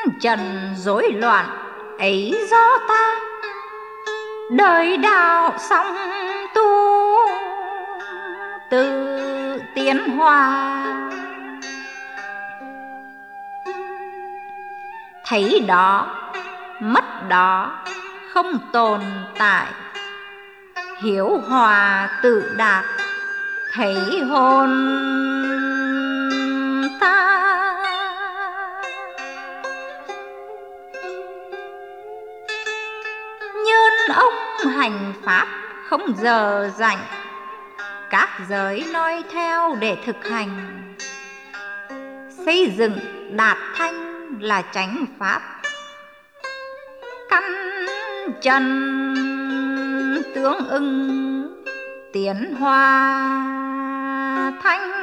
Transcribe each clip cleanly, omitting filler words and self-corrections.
trần rối loạn ấy do ta, đời đạo song tu tự tiến hóa. Thấy đó mất đó không tồn tại, hiếu hòa tự đạt thấy hồn ta. Nhân ông hành pháp không giờ rảnh, các giới noi theo để thực hành. Xây dựng đạt thanh là chánh pháp, căn trần tương ưng tiến hóa thanh.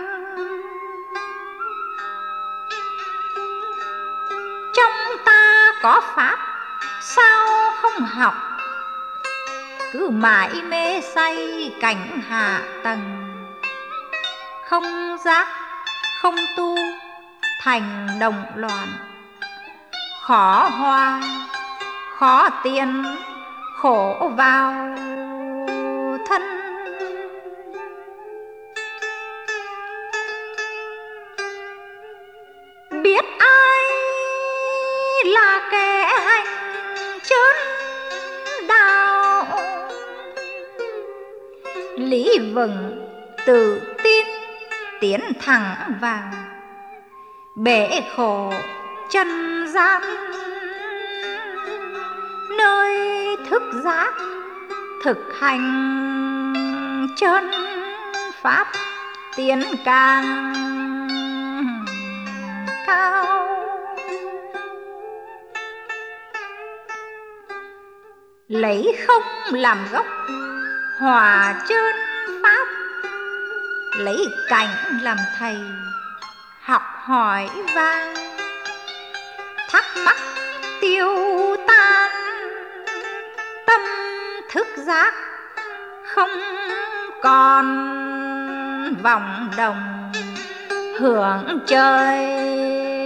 Trong ta có pháp sao không học, cứ mãi mê say cảnh hạ tầng. Không giác không tu thành động loạn, khó hoa khó tiến khổ vào thân. Biết ai là kẻ hành chơn đạo, lý vững tự tin tiến thẳng vào bể khổ chân gian. Nơi thức giác thực hành chân pháp tiến càng cao. Lấy không làm gốc hòa chân pháp, lấy cảnh làm thầy học hỏi vang. Thắc mắc tiêu tan, tâm thức giác không còn vòng đồng hưởng trời